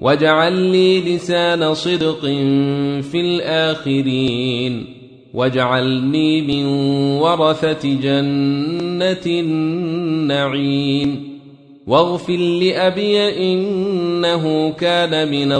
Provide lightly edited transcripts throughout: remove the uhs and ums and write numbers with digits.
واجعل لي لسان صدق في الآخرين واجعلني من ورثة جنة النعيم واغفر لأبي إنه كان من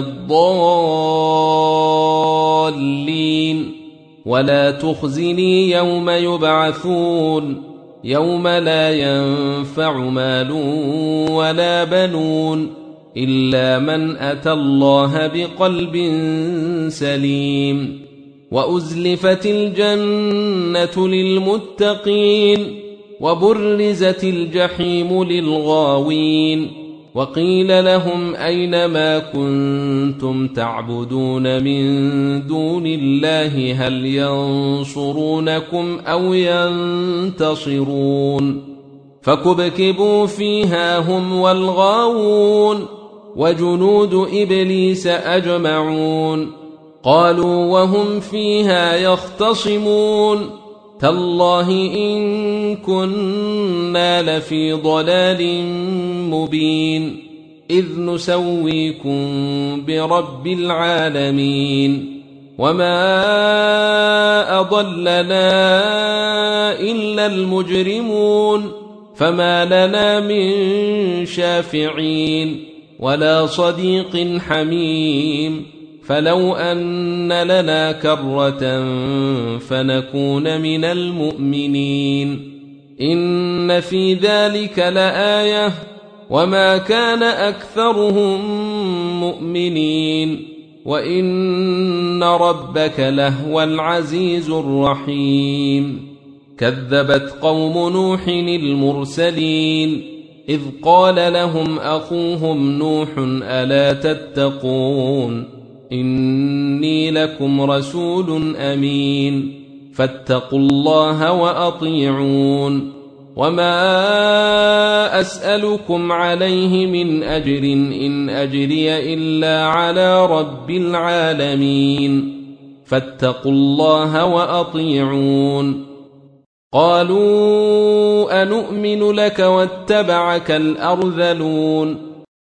الضالين ولا تخزني يوم يبعثون يوم لا ينفع مال ولا بنون إلا من أتى الله بقلب سليم وأزلفت الجنة للمتقين وبرزت الجحيم للغاوين وقيل لهم أين ما كنتم تعبدون من دون الله هل ينصرونكم أو ينتصرون فكبكبوا فيها هم والغاوون وجنود إبليس أجمعون قالوا وهم فيها يختصمون تالله إن كنا لفي ضلال مبين إذ نسويكم برب العالمين وما أضلنا إلا المجرمون فما لنا من شافعين ولا صديق حميم فلو أن لنا كرة فنكون من المؤمنين إن في ذلك لآية وما كان أكثرهم مؤمنين وإن ربك لهو العزيز الرحيم كذبت قوم نوح المرسلين إذ قال لهم أخوهم نوح ألا تتقون إني لكم رسول أمين فاتقوا الله وأطيعون وما أسألكم عليه من أجر إن أجري إلا على رب العالمين فاتقوا الله وأطيعون قالوا أنؤمن لك واتبعك الأرذلون